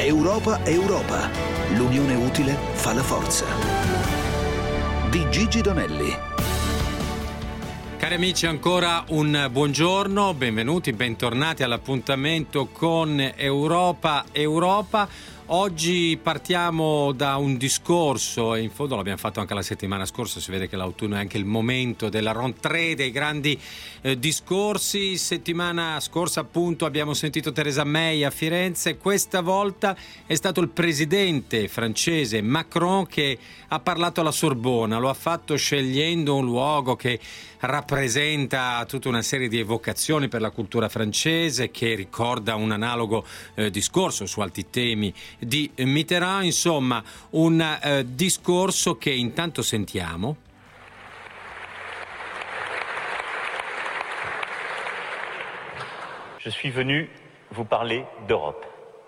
Europa, Europa. L'unione utile fa la forza. Di Gigi Donelli. Cari amici, ancora un buongiorno, benvenuti, bentornati all'appuntamento con Europa, Europa. Oggi partiamo da un discorso, e in fondo l'abbiamo fatto anche la settimana scorsa, si vede che l'autunno è anche il momento della rentrée, dei grandi discorsi. Settimana scorsa appunto abbiamo sentito Theresa May a Firenze, questa volta è stato il presidente francese Macron che ha parlato alla Sorbona, lo ha fatto scegliendo un luogo che rappresenta tutta una serie di evocazioni per la cultura francese, che ricorda un analogo discorso su altri temi di Mitterrand, insomma un discorso che intanto sentiamo. Je suis venu vous parler d'Europe.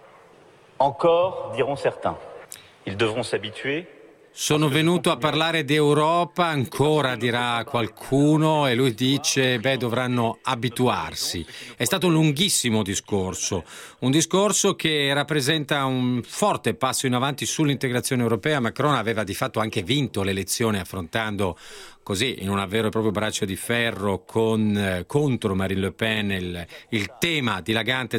Encore, diront certains. Ils devront s'habituer. Sono venuto a parlare d'Europa, ancora dirà qualcuno, e lui dice, dovranno abituarsi. È stato un lunghissimo discorso, un discorso che rappresenta un forte passo in avanti sull'integrazione europea. Macron aveva di fatto anche vinto le elezioni affrontando così, in un vero e proprio braccio di ferro contro Marine Le Pen il tema dilagante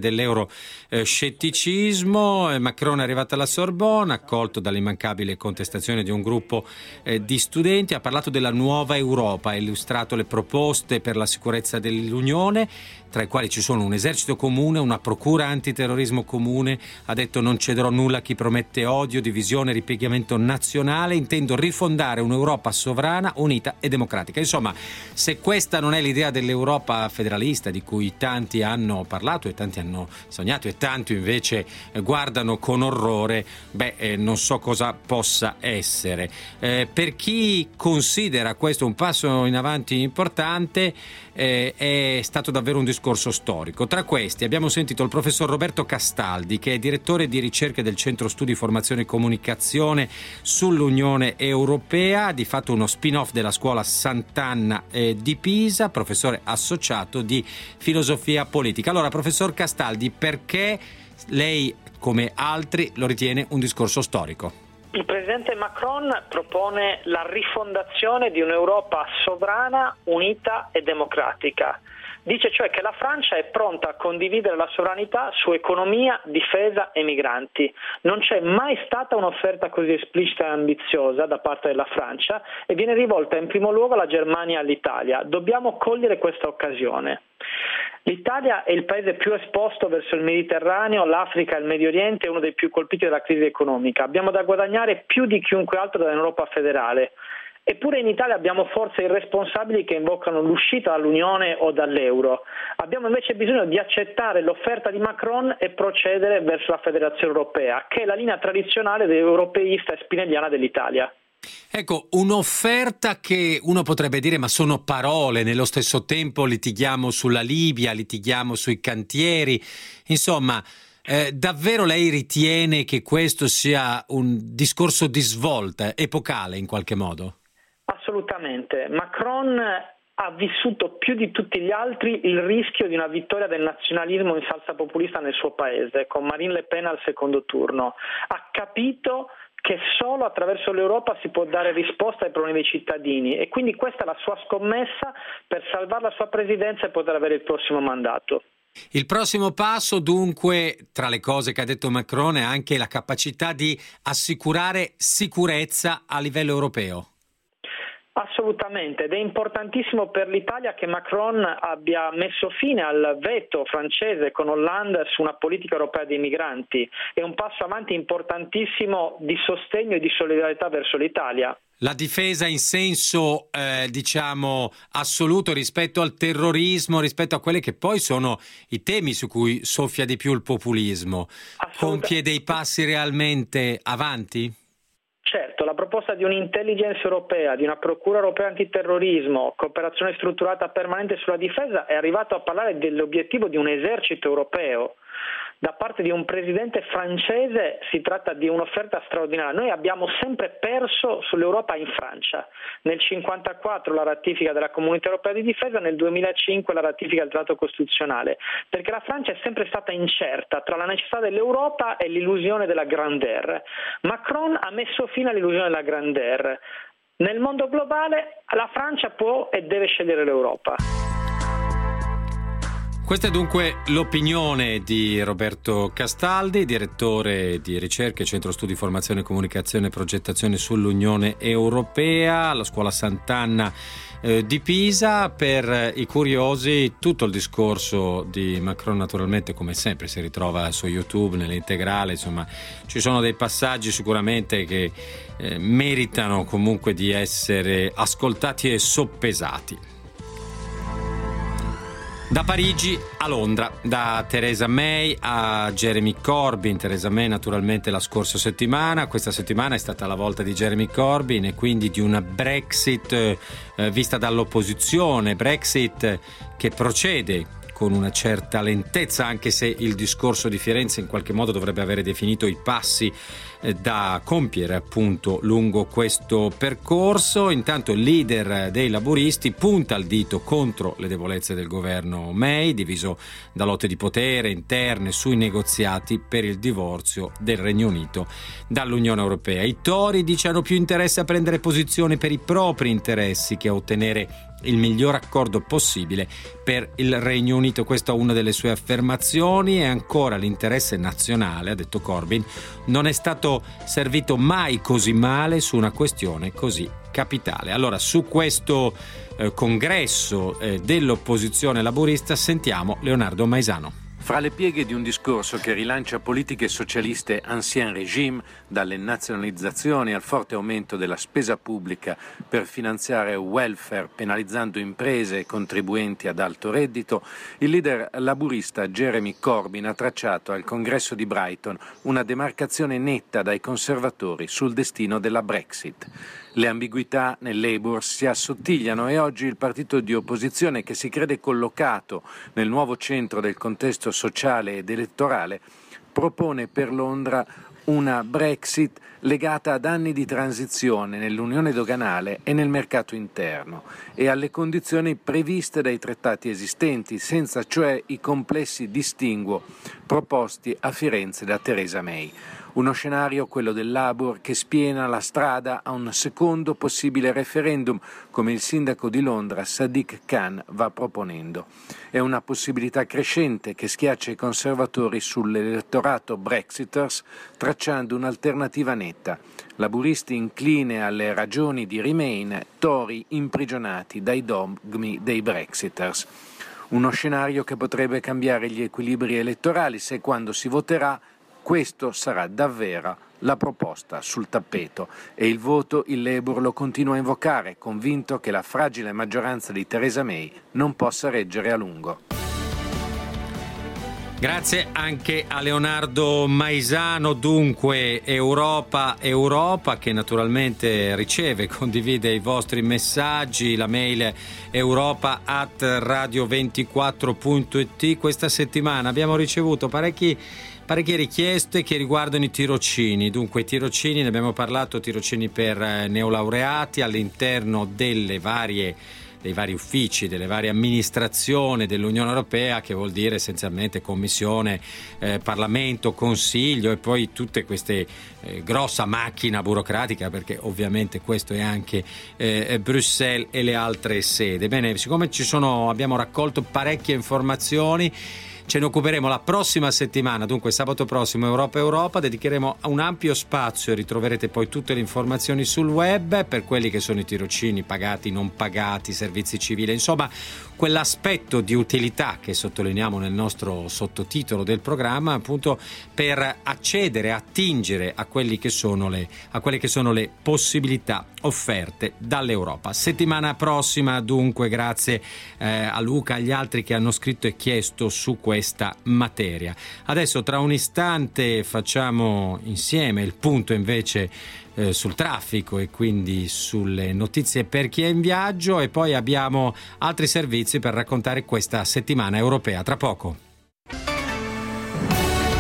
dell'euroscetticismo. Macron è arrivato alla Sorbona, accolto dall'immancabile contestazione di un gruppo di studenti, ha parlato della nuova Europa, ha illustrato le proposte per la sicurezza dell'Unione, tra i quali ci sono un esercito comune, una procura antiterrorismo comune, ha detto non cederò nulla a chi promette odio, divisione, ripiegamento nazionale, intendo rifondare un'Europa sovrana, unita e democratica. Insomma, se questa non è l'idea dell'Europa federalista di cui tanti hanno parlato e tanti hanno sognato e tanti invece guardano con orrore, non so cosa possa essere. Per chi considera questo un passo in avanti importante, è stato davvero un discorso storico. Tra questi abbiamo sentito il professor Roberto Castaldi, che è direttore di ricerche del Centro Studi Formazione e Comunicazione sull'Unione Europea, di fatto uno spin-off della scuola Sant'Anna di Pisa, professore associato di filosofia politica. Allora, professor Castaldi, perché lei, come altri, lo ritiene un discorso storico? Il presidente Macron propone la rifondazione di un'Europa sovrana, unita e democratica. Dice cioè che la Francia è pronta a condividere la sovranità su economia, difesa e migranti. Non c'è mai stata un'offerta così esplicita e ambiziosa da parte della Francia e viene rivolta in primo luogo alla Germania e all'Italia. Dobbiamo cogliere questa occasione. L'Italia è il paese più esposto verso il Mediterraneo, l'Africa e il Medio Oriente, è uno dei più colpiti dalla crisi economica. Abbiamo da guadagnare più di chiunque altro dall'Europa federale. Eppure in Italia abbiamo forze irresponsabili che invocano l'uscita dall'Unione o dall'euro. Abbiamo invece bisogno di accettare l'offerta di Macron e procedere verso la Federazione Europea, che è la linea tradizionale europeista e spinelliana dell'Italia. Ecco, un'offerta che uno potrebbe dire ma sono parole, nello stesso tempo litighiamo sulla Libia, litighiamo sui cantieri, insomma, davvero lei ritiene che questo sia un discorso di svolta, epocale in qualche modo? Assolutamente. Macron ha vissuto più di tutti gli altri il rischio di una vittoria del nazionalismo in salsa populista nel suo paese, con Marine Le Pen al secondo turno. Ha capito che solo attraverso l'Europa si può dare risposta ai problemi dei cittadini e quindi questa è la sua scommessa per salvare la sua presidenza e poter avere il prossimo mandato. Il prossimo passo, dunque, tra le cose che ha detto Macron, è anche la capacità di assicurare sicurezza a livello europeo. Assolutamente, ed è importantissimo per l'Italia che Macron abbia messo fine al veto francese con Hollande su una politica europea dei migranti. È un passo avanti importantissimo di sostegno e di solidarietà verso l'Italia. La difesa in senso, assoluto rispetto al terrorismo, rispetto a quelli che poi sono i temi su cui soffia di più il populismo. Compie dei passi realmente avanti? Certo, la proposta di un'intelligence europea, di una procura europea antiterrorismo, cooperazione strutturata permanente sulla difesa, è arrivato a parlare dell'obiettivo di un esercito europeo. da parte di un presidente francese si tratta di un'offerta straordinaria. Noi abbiamo sempre perso sull'Europa in Francia. Nel 1954 la ratifica della Comunità Europea di Difesa, nel 2005 la ratifica del Trattato Costituzionale, perché la Francia è sempre stata incerta tra la necessità dell'Europa e l'illusione della grandeur. Macron ha messo fine all'illusione della grandeur. Nel mondo globale la Francia può e deve scegliere l'Europa. Questa è dunque l'opinione di Roberto Castaldi, direttore di ricerche, Centro Studi Formazione, Comunicazione e Progettazione sull'Unione Europea, alla Scuola Sant'Anna di Pisa. Per i curiosi, tutto il discorso di Macron naturalmente, come sempre, si ritrova su YouTube nell'integrale. Insomma, ci sono dei passaggi sicuramente che meritano comunque di essere ascoltati e soppesati. Da Parigi a Londra, da Theresa May a Jeremy Corbyn. Theresa May naturalmente la scorsa settimana, questa settimana è stata la volta di Jeremy Corbyn e quindi di una Brexit vista dall'opposizione, Brexit che procede con una certa lentezza, anche se il discorso di Firenze in qualche modo dovrebbe avere definito i passi da compiere appunto lungo questo percorso. Intanto il leader dei laburisti punta il dito contro le debolezze del governo May, diviso da lotte di potere interne sui negoziati per il divorzio del Regno Unito dall'Unione Europea. I Tory, dice, hanno più interesse a prendere posizione per i propri interessi che a ottenere il miglior accordo possibile per il Regno Unito. Questa è una delle sue affermazioni. E ancora, l'interesse nazionale, ha detto Corbyn, non è stato servito mai così male su una questione così capitale. Allora, su questo congresso dell'opposizione laburista sentiamo Leonardo Maisano. Fra le pieghe di un discorso che rilancia politiche socialiste ancien régime, dalle nazionalizzazioni al forte aumento della spesa pubblica per finanziare welfare, penalizzando imprese e contribuenti ad alto reddito, il leader laburista Jeremy Corbyn ha tracciato al congresso di Brighton una demarcazione netta dai conservatori sul destino della Brexit. Le ambiguità nel Labour si assottigliano e oggi il partito di opposizione, che si crede collocato nel nuovo centro del contesto sociale ed elettorale, propone per Londra una Brexit legata ad anni di transizione nell'unione doganale e nel mercato interno e alle condizioni previste dai trattati esistenti, senza cioè i complessi distinguo proposti a Firenze da Theresa May. Uno scenario, quello del Labour, che spiena la strada a un secondo possibile referendum, come il sindaco di Londra Sadiq Khan va proponendo. È una possibilità crescente che schiaccia i conservatori sull'elettorato Brexiters, tracciando un'alternativa netta. Laburisti incline alle ragioni di Remain, Tory imprigionati dai dogmi dei Brexiters. Uno scenario che potrebbe cambiare gli equilibri elettorali se, quando si voterà, questo sarà davvero la proposta sul tappeto. E il voto il Labour lo continua a invocare, convinto che la fragile maggioranza di Theresa May non possa reggere a lungo. Grazie anche a Leonardo Maisano. Dunque Europa che naturalmente riceve, condivide i vostri messaggi, la mail europa@radio24.it. Questa settimana abbiamo ricevuto parecchie richieste che riguardano i tirocini. Dunque i tirocini, ne abbiamo parlato, tirocini per neolaureati all'interno dei vari uffici, delle varie amministrazioni dell'Unione Europea, che vuol dire essenzialmente Commissione, Parlamento, Consiglio e poi tutte queste grossa macchina burocratica, perché ovviamente questo è anche Bruxelles e le altre sedi. Bene, siccome abbiamo raccolto parecchie informazioni, ce ne occuperemo la prossima settimana, dunque sabato prossimo, Europa, dedicheremo un ampio spazio e ritroverete poi tutte le informazioni sul web per quelli che sono i tirocini pagati, non pagati, servizi civili, insomma quell'aspetto di utilità che sottolineiamo nel nostro sottotitolo del programma, appunto per accedere, attingere a quelle che sono le possibilità offerte dall'Europa. Settimana prossima, dunque, grazie a Luca, agli altri che hanno scritto e chiesto su questa materia. Adesso tra un istante facciamo insieme il punto invece sul traffico e quindi sulle notizie per chi è in viaggio, e poi abbiamo altri servizi per raccontare questa settimana europea. Tra poco.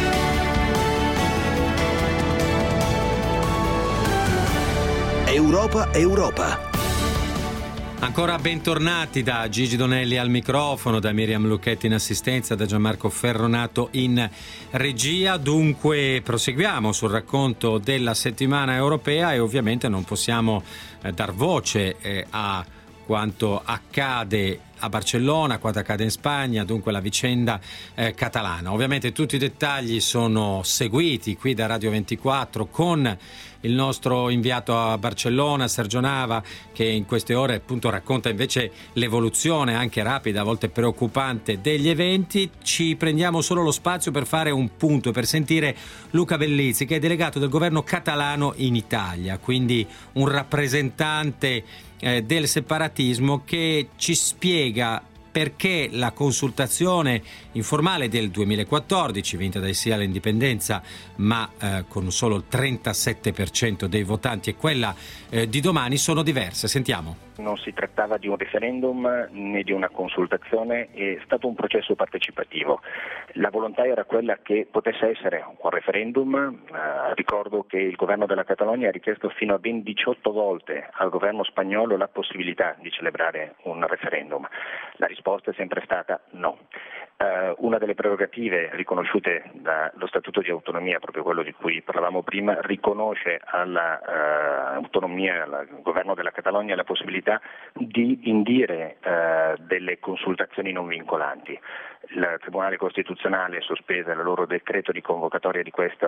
Europa Europa. Ancora bentornati da Gigi Donelli al microfono, da Miriam Lucchetti in assistenza, da Gianmarco Ferronato in regia. Dunque proseguiamo sul racconto della settimana europea e ovviamente non possiamo dar voce a quanto accade a Barcellona, quanto accade in Spagna, dunque la vicenda catalana. Ovviamente tutti i dettagli sono seguiti qui da Radio 24 con il nostro inviato a Barcellona, Sergio Nava, che in queste ore appunto racconta invece l'evoluzione anche rapida, a volte preoccupante, degli eventi. Ci prendiamo solo lo spazio per fare un punto, per sentire Luca Bellizzi, che è delegato del governo catalano in Italia, quindi un rappresentante del separatismo, che ci spiega perché la consultazione informale del 2014, vinta dai sì all'indipendenza, ma con solo il 37% dei votanti, e quella di domani sono diverse. Sentiamo. Non si trattava di un referendum né di una consultazione, è stato un processo partecipativo. La volontà era quella che potesse essere un referendum. Ricordo che il governo della Catalogna ha richiesto fino a ben 18 volte al governo spagnolo la possibilità di celebrare un referendum. La risposta è sempre stata no. Una delle prerogative riconosciute dallo Statuto di Autonomia, proprio quello di cui parlavamo prima, riconosce all'autonomia, al governo della Catalogna, la possibilità di indire delle consultazioni non vincolanti. Il Tribunale Costituzionale sospese il loro decreto di convocatoria di questa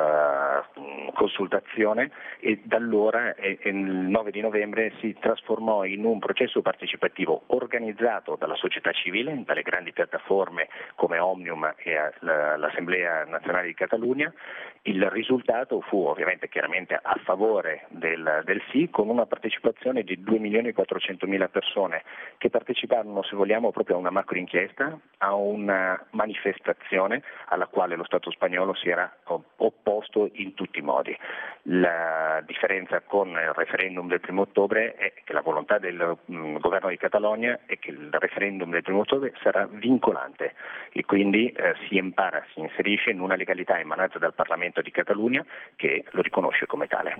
consultazione e da allora, il 9 di novembre, si trasformò in un processo partecipativo organizzato dalla società civile, dalle grandi piattaforme come Omnium e l'Assemblea Nazionale di Catalogna. Il risultato fu ovviamente chiaramente a favore del sì, con una partecipazione di 2.400.000 persone che parteciparono, se vogliamo, proprio a una macro inchiesta, a una manifestazione alla quale lo Stato spagnolo si era opposto in tutti i modi. La differenza con il referendum del 1 ottobre è che la volontà del governo di Catalogna è che il referendum del 1 ottobre sarà vincolante e quindi si inserisce in una legalità emanata dal Parlamento di Catalogna che lo riconosce come tale.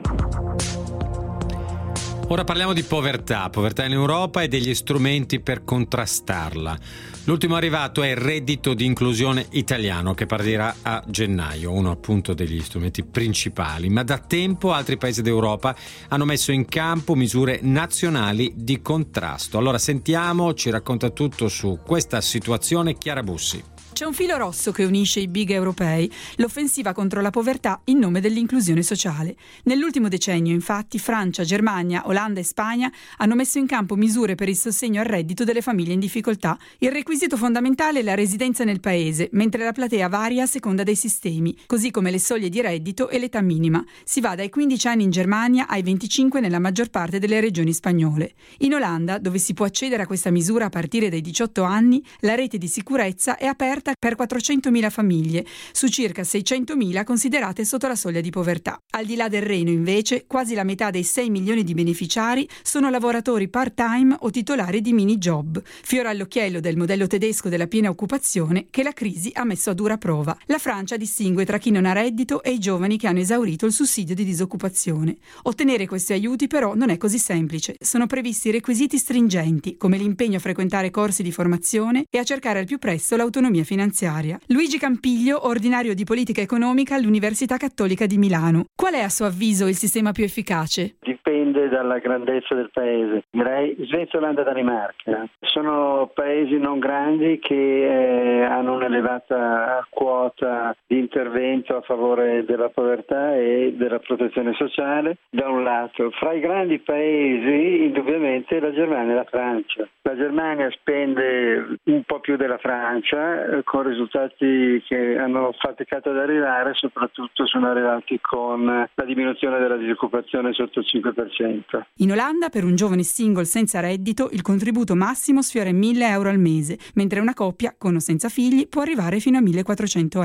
Ora parliamo di povertà in Europa e degli strumenti per contrastarla. L'ultimo arrivato è il reddito di inclusione italiano, che partirà a gennaio, uno appunto degli strumenti principali, ma da tempo altri paesi d'Europa hanno messo in campo misure nazionali di contrasto. Allora sentiamo, ci racconta tutto su questa situazione Chiara Bussi. C'è un filo rosso che unisce i big europei, l'offensiva contro la povertà in nome dell'inclusione sociale. Nell'ultimo decennio, infatti, Francia, Germania, Olanda e Spagna hanno messo in campo misure per il sostegno al reddito delle famiglie in difficoltà. Il requisito fondamentale è la residenza nel paese, mentre la platea varia a seconda dei sistemi, così come le soglie di reddito e l'età minima. Si va dai 15 anni in Germania ai 25 nella maggior parte delle regioni spagnole. In Olanda, dove si può accedere a questa misura a partire dai 18 anni, la rete di sicurezza è aperta per 400.000 famiglie, su circa 600.000 considerate sotto la soglia di povertà. Al di là del Reno, invece, quasi la metà dei 6 milioni di beneficiari sono lavoratori part-time o titolari di mini-job, fiore all'occhiello del modello tedesco della piena occupazione che la crisi ha messo a dura prova. La Francia distingue tra chi non ha reddito e i giovani che hanno esaurito il sussidio di disoccupazione. Ottenere questi aiuti però non è così semplice. Sono previsti requisiti stringenti, come l'impegno a frequentare corsi di formazione e a cercare al più presto l'autonomia finanziaria. Luigi Campiglio, ordinario di politica economica all'Università Cattolica di Milano. Qual è a suo avviso il sistema più efficace? Dipende dalla grandezza del paese. Direi Svezia, Olanda, Danimarca. Sono paesi non grandi che hanno un'elevata quota di intervento a favore della povertà e della protezione sociale, da un lato. Fra i grandi paesi, indubbiamente, la Germania e la Francia. La Germania spende un po' più della Francia, con risultati che hanno faticato ad arrivare, soprattutto sono arrivati con la diminuzione della disoccupazione sotto il 5%. In Olanda, per un giovane single senza reddito, il contributo massimo sfiora 1.000 euro al mese, mentre una coppia con o senza figli può arrivare fino a 1.400 euro.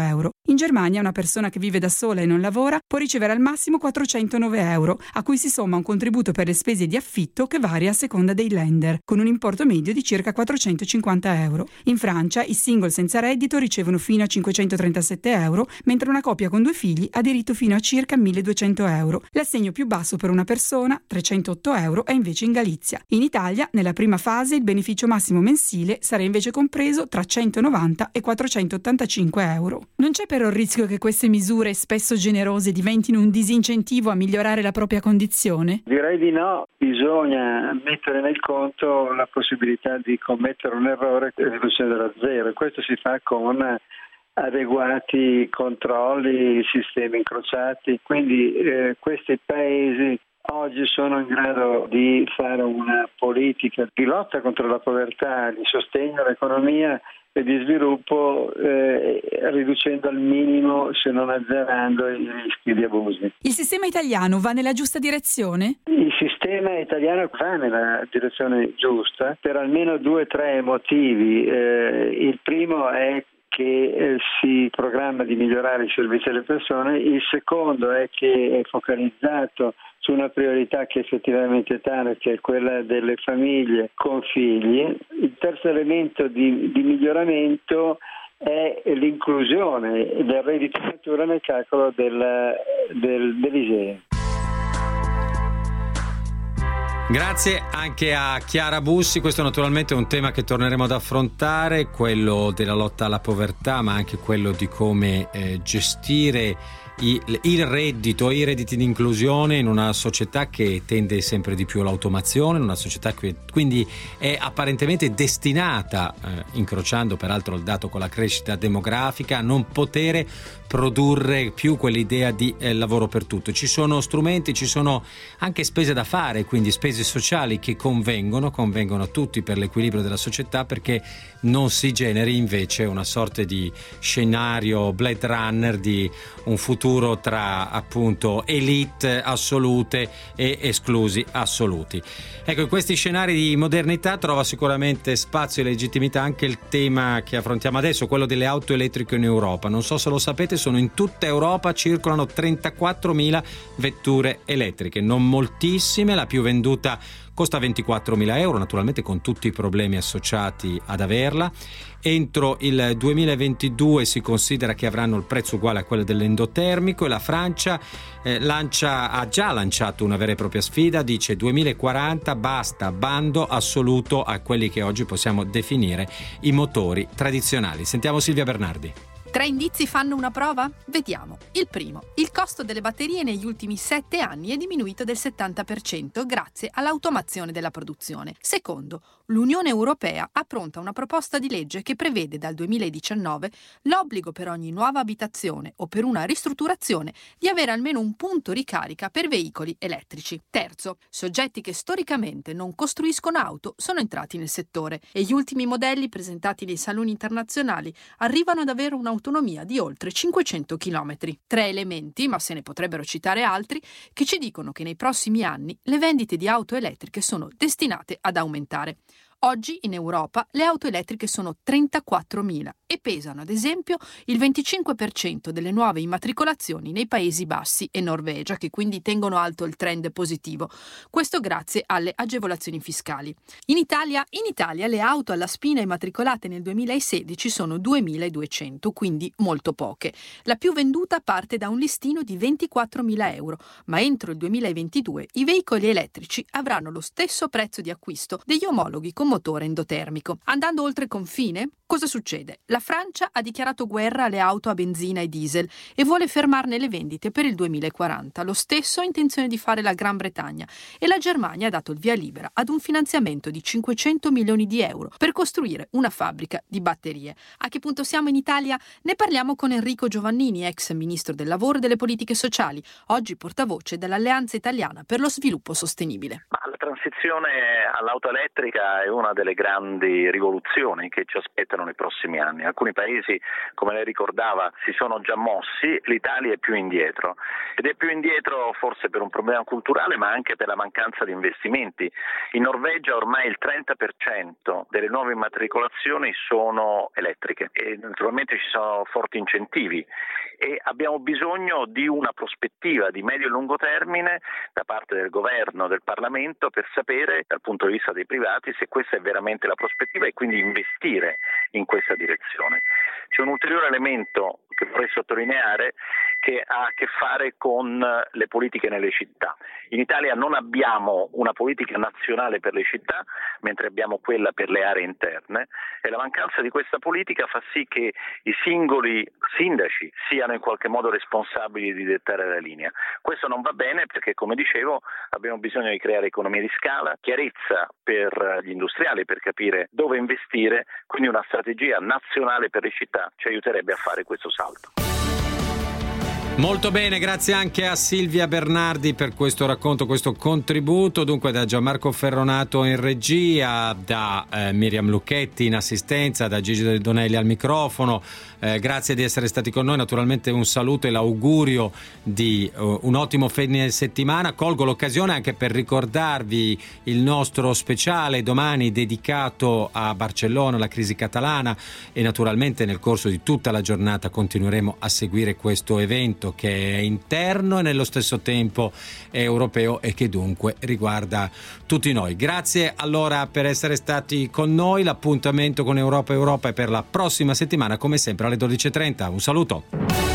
In Germania una persona che vive da sola e non lavora può ricevere al massimo 409 euro, a cui si somma un contributo per le spese di affitto che varia a seconda dei Länder, con un importo medio di circa 450 euro. In Francia i single senza reddito ricevono fino a 537 euro, mentre una coppia con 2 figli ha diritto fino a circa 1200 euro. L'assegno più basso per una persona, 308 euro, è invece in Galizia. In Italia, nella prima fase, il beneficio massimo mensile sarà invece compreso tra 190 e 485 euro. Non c'è però il rischio che queste misure, spesso generose, diventino un disincentivo a migliorare la propria condizione? Direi di no. Bisogna mettere nel conto la possibilità di commettere un errore e riducendolo a zero. Questo si fa con adeguati controlli, sistemi incrociati. Quindi questi paesi oggi sono in grado di fare una politica di lotta contro la povertà, di sostegno all'economia e di sviluppo, riducendo al minimo, se non azzerando, i rischi di abusi. Il sistema italiano va nella giusta direzione? Il sistema italiano va nella direzione giusta per almeno 2 o 3 motivi. Il primo è che si programma di migliorare i servizi alle persone, il secondo è che è focalizzato su una priorità che effettivamente è tale, che è quella delle famiglie con figli. Il terzo elemento di miglioramento è l'inclusione del reddito in natura nel calcolo dell'ISEE. Grazie anche a Chiara Bussi. Questo naturalmente è un tema che torneremo ad affrontare, quello della lotta alla povertà, ma anche quello di come gestire il reddito e i redditi di inclusione in una società che tende sempre di più all'automazione, in una società che quindi è apparentemente destinata, incrociando peraltro il dato con la crescita demografica, a non poter produrre più quell'idea di lavoro per tutto. Ci sono strumenti, ci sono anche spese da fare, quindi spese sociali che convengono a tutti per l'equilibrio della società, perché non si generi invece una sorta di scenario Blade Runner di un futuro tra appunto elite assolute e esclusi assoluti. Ecco, in questi scenari di modernità trova sicuramente spazio e legittimità anche il tema che affrontiamo adesso, quello delle auto elettriche in Europa. Non so se lo sapete, sono in tutta Europa, circolano 34.000 vetture elettriche, non moltissime, la più venduta costa 24.000 euro, naturalmente con tutti i problemi associati ad averla. Entro il 2022 si considera che avranno il prezzo uguale a quello dell'endotermico, e la Francia ha già lanciato una vera e propria sfida, dice 2040 basta bando assoluto a quelli che oggi possiamo definire i motori tradizionali. Sentiamo Silvia Bernardi. 3 indizi fanno una prova? Vediamo. Il primo, il costo delle batterie negli ultimi 7 anni è diminuito del 70% grazie all'automazione della produzione. Secondo, l'Unione Europea ha pronta una proposta di legge che prevede dal 2019 l'obbligo per ogni nuova abitazione o per una ristrutturazione di avere almeno un punto ricarica per veicoli elettrici. Terzo, soggetti che storicamente non costruiscono auto sono entrati nel settore e gli ultimi modelli presentati nei saloni internazionali arrivano ad avere un'autonomia di oltre 500 km. 3 elementi, ma se ne potrebbero citare altri, che ci dicono che nei prossimi anni le vendite di auto elettriche sono destinate ad aumentare. Oggi in Europa le auto elettriche sono 34.000 e pesano ad esempio il 25% delle nuove immatricolazioni nei Paesi Bassi e Norvegia, che quindi tengono alto il trend positivo. Questo grazie alle agevolazioni fiscali. In Italia le auto alla spina immatricolate nel 2016 sono 2.200, quindi molto poche. La più venduta parte da un listino di 24.000 euro, ma entro il 2022 i veicoli elettrici avranno lo stesso prezzo di acquisto degli omologhi con motore endotermico. Andando oltre confine, cosa succede? La Francia ha dichiarato guerra alle auto a benzina e diesel e vuole fermarne le vendite per il 2040. Lo stesso ha intenzione di fare la Gran Bretagna, e la Germania ha dato il via libera ad un finanziamento di 500 milioni di euro per costruire una fabbrica di batterie. A che punto siamo in Italia? Ne parliamo con Enrico Giovannini, ex ministro del lavoro e delle politiche sociali, oggi portavoce dell'Alleanza Italiana per lo Sviluppo Sostenibile. La transizione all'auto elettrica è una delle grandi rivoluzioni che ci aspettano nei prossimi anni. Alcuni paesi, come lei ricordava, si sono già mossi, l'Italia è più indietro ed è più indietro forse per un problema culturale ma anche per la mancanza di investimenti. In Norvegia ormai il 30% delle nuove immatricolazioni sono elettriche e naturalmente ci sono forti incentivi e abbiamo bisogno di una prospettiva di medio e lungo termine da parte del governo, del Parlamento, per sapere dal punto di vista dei privati se questa è veramente la prospettiva e quindi investire in questa direzione. C'è un ulteriore elemento che vorrei sottolineare che ha a che fare con le politiche nelle città. In Italia non abbiamo una politica nazionale per le città, mentre abbiamo quella per le aree interne e la mancanza di questa politica fa sì che i singoli sindaci siano in qualche modo responsabili di dettare la linea. Questo non va bene perché, come dicevo, abbiamo bisogno di creare economie di scala, chiarezza per gli industriali per capire dove investire, quindi una strategia nazionale per le città ci aiuterebbe a fare questo salto. Molto bene, grazie anche a Silvia Bernardi per questo racconto, questo contributo. Dunque da Gianmarco Ferronato in regia, da Miriam Lucchetti in assistenza, da Gigi Donelli al microfono. Grazie di essere stati con noi, naturalmente un saluto e l'augurio di un ottimo fine settimana. Colgo l'occasione anche per ricordarvi il nostro speciale domani dedicato a Barcellona, alla crisi catalana, e naturalmente nel corso di tutta la giornata continueremo a seguire questo evento che è interno e nello stesso tempo è europeo e che dunque riguarda tutti noi. Grazie allora per essere stati con noi. L'appuntamento con Europa è per la prossima settimana, come sempre alle 12:30. Un saluto.